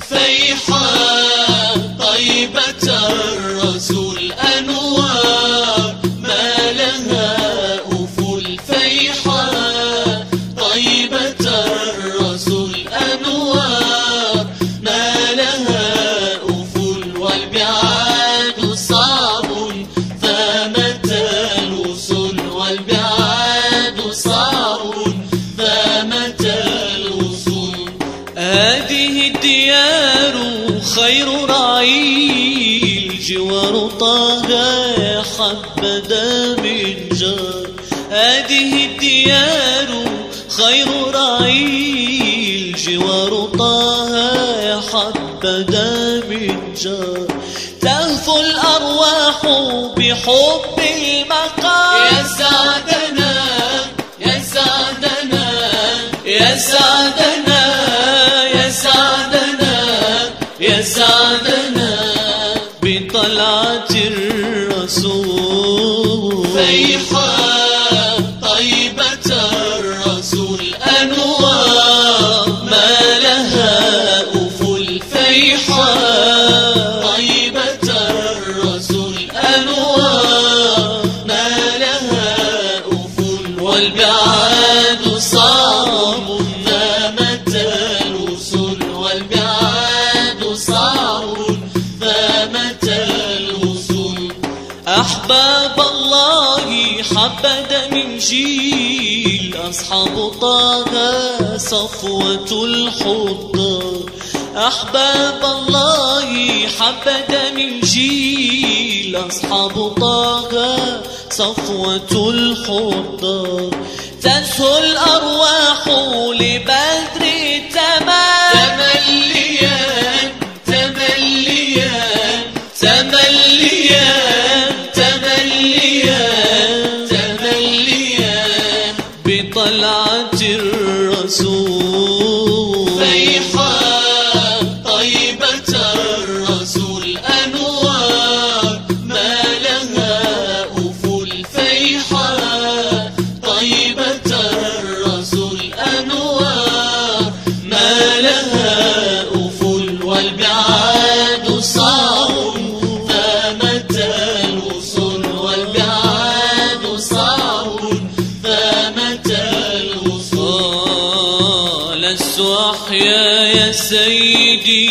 فيحاء طيبة الرسول أنوار ما لها أفول. فيحاء طيبة الرسول أنوار ما لها أفول. والبعاد صعب فمتى الوصول. والبعاد صعب فمتى الوصول. هذه الديار خير رعيل جوار طه حبذا من جار. هذه الديار خير رعيل جوار طه حبذا من جار. تهفو الأرواح بحب المقام. يا سعدنا يا سعدنا يا سعدنا يا سعدنا يا سعدنا بطلعة الرسول. فيحاء طيبة الرسول أنوار ما لها أفول. فيحاء طيبة الرسول أنوار ما لها أفول. والبعاد صعب فمتى الوصول. والبعاد صعب فمتى الوصول. أحباب الله حبذا من جيل أصحاب طه صفوة الحضار. أحباب الله حبذا من جيل أصحاب طه صفوة الحضار. تسهو الأرواح لبدر تمام. تمليا تمليا تمليا تمليا بطلعة الرسول. فيحاء طيبة الرسول أنوار ما لها أفول. فيحاء طيبة الرسول أنوار ما لها أفول. والبعاد صعب فمتى الوصول. والبعاد صعب فمتى الوصول. لست أحيا يا سيدي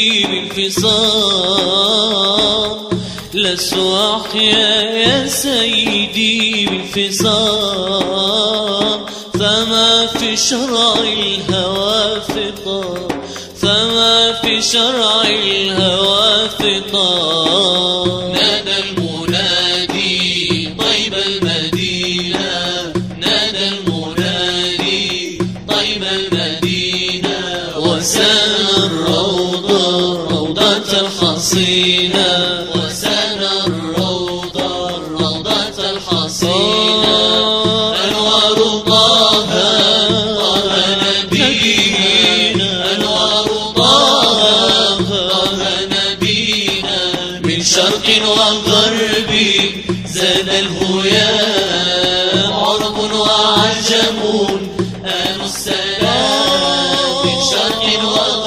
بالفصام. لست أحيا يا سيدي بالفصام. فما في شرع الهوى فطام. فما في شرع الهوى فطام. نادى المنادي طيب المدينة. نادى المنادي طيب المدينة. وسان الروضة روضة الحصينة. وسان الروضة الروضة الحصينة. أنوار طه طه نبينا. أنوار طه طه نبينا. من شرق وغرب زاد الهيام. عرب وعجم آل السلام. من شرق وغرب